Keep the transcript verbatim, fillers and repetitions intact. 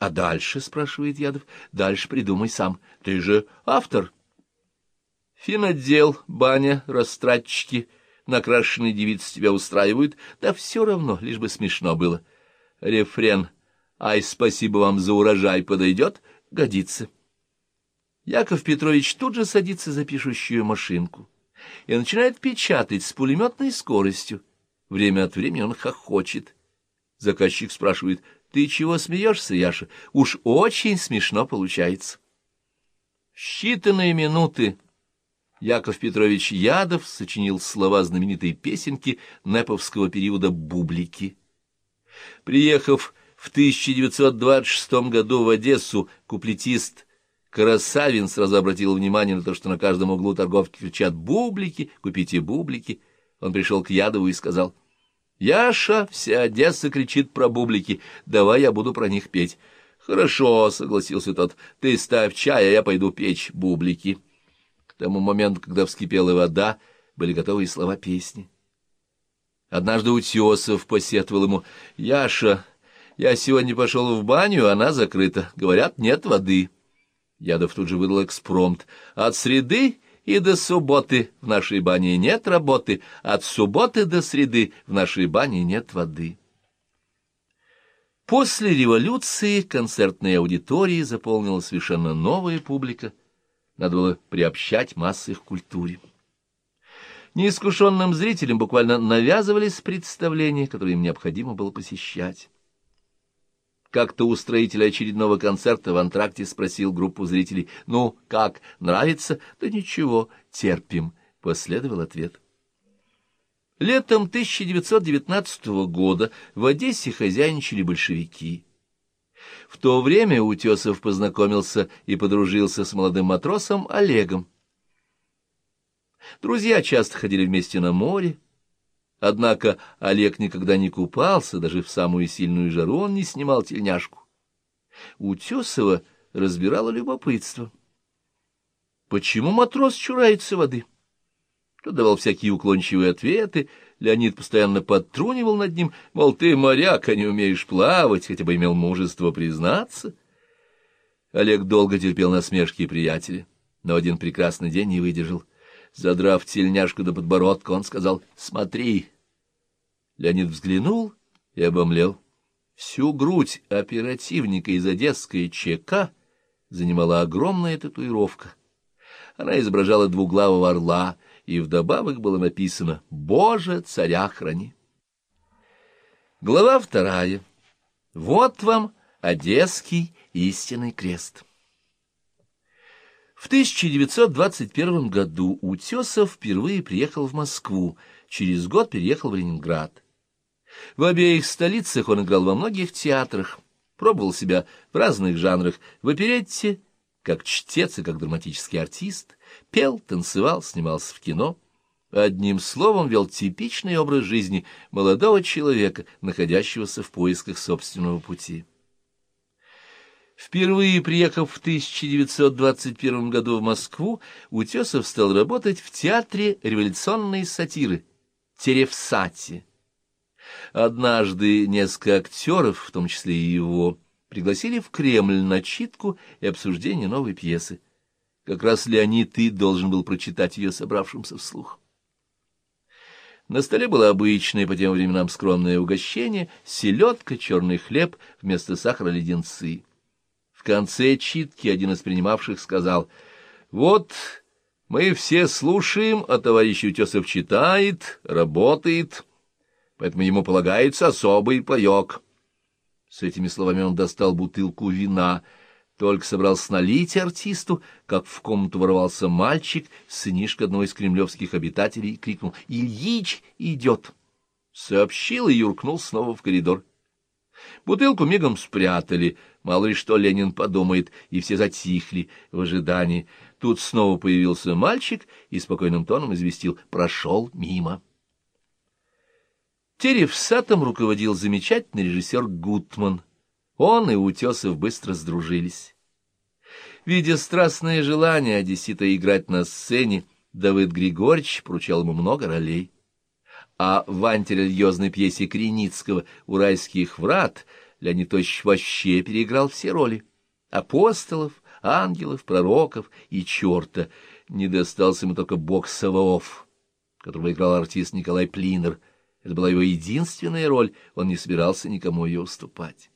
А дальше, — спрашивает Ядов, — дальше придумай сам. Ты же автор. Финотдел, баня, растратчики, накрашенные девицы тебя устраивают. Да все равно, лишь бы смешно было. Рефрен «Ай, спасибо вам за урожай» подойдет? Годится. Яков Петрович тут же садится за пишущую машинку и начинает печатать с пулеметной скоростью. Время от времени он хохочет. Заказчик спрашивает: «Ты чего смеешься, Яша? Уж очень смешно получается». В считанные минуты Яков Петрович Ядов сочинил слова знаменитой песенки нэповского периода «Бублики». Приехав в тысяча девятьсот двадцать шестом году в Одессу, куплетист Красавин сразу обратил внимание на то, что на каждом углу торговки кричат «Бублики, купите бублики». Он пришел к Ядову и сказал: «Яша, вся Одесса кричит про бублики, давай я буду про них петь». «Хорошо», — согласился тот, — «ты ставь чай, а я пойду печь бублики». К тому моменту, когда вскипела вода, были готовы и слова песни. Однажды Утесов посетовал ему: «Яша, я сегодня пошел в баню, она закрыта. Говорят, нет воды». Ядов тут же выдал экспромт: «От среды и до субботы в нашей бане нет работы, от субботы до среды в нашей бане нет воды». После революции концертные аудитории заполнила совершенно новая публика. Надо было приобщать массы к культуре. Неискушенным зрителям буквально навязывались представления, которые им необходимо было посещать. Как-то устроитель очередного концерта в антракте спросил группу зрителей: «Ну, как, нравится?» «Да ничего, терпим», — последовал ответ. Летом тысяча девятьсот девятнадцатого года в Одессе хозяйничали большевики. В то время Утесов познакомился и подружился с молодым матросом Олегом. Друзья часто ходили вместе на море. Однако Олег никогда не купался, даже в самую сильную жару он не снимал тельняшку. Утесова разбирало любопытство. Почему матрос чурается воды? Тот давал всякие уклончивые ответы. Леонид постоянно подтрунивал над ним, мол, ты моряк, а не умеешь плавать, хотя бы имел мужество признаться. Олег долго терпел насмешки приятеля, но один прекрасный день не выдержал. Задрав тельняшку до подбородка, он сказал: «Смотри». Леонид взглянул и обомлел. Всю грудь оперативника из одесской ЧК занимала огромная татуировка. Она изображала двуглавого орла, и вдобавок было написано: «Боже, царя храни». Глава вторая. Вот вам Одесский истинный крест. В тысяча девятьсот двадцать первом году Утесов впервые приехал в Москву, через год переехал в Ленинград. В обеих столицах он играл во многих театрах, пробовал себя в разных жанрах, в оперетте, как чтец и как драматический артист, пел, танцевал, снимался в кино. Одним словом, вел типичный образ жизни молодого человека, находящегося в поисках собственного пути. Впервые приехав в тысяча девятьсот двадцать первом году в Москву, Утесов стал работать в театре революционной сатиры «Теревсате». Однажды несколько актеров, в том числе и его, пригласили в Кремль на читку и обсуждение новой пьесы. Как раз Леонид и должен был прочитать ее собравшимся вслух. На столе было обычное по тем временам скромное угощение — селедка, черный хлеб, вместо сахара леденцы. В конце читки один из принимавших сказал: «Вот мы все слушаем, а товарищ Утесов читает, работает, поэтому ему полагается особый паек». С этими словами он достал бутылку вина. Только собрался налить артисту, как в комнату ворвался мальчик, сынишка одного из кремлевских обитателей, и крикнул: «Ильич идет!» Сообщил и юркнул снова в коридор. Бутылку мигом спрятали, мало ли что Ленин подумает, и все затихли в ожидании. Тут снова появился мальчик и спокойным тоном известил: «Прошел мимо». Теревсатом руководил замечательный режиссер Гутман. Он и Утесов быстро сдружились. Видя страстное желание одессита играть на сцене, Давыд Григорьевич поручал ему много ролей. А в антирелигиозной пьесе Криницкого «Уральских врат» Леонид Тощ вообще переиграл все роли: апостолов, ангелов, пророков и черта. Не достался ему только бог Саваоф, которого играл артист Николай Плинер. Это была его единственная роль, он не собирался никому ее уступать.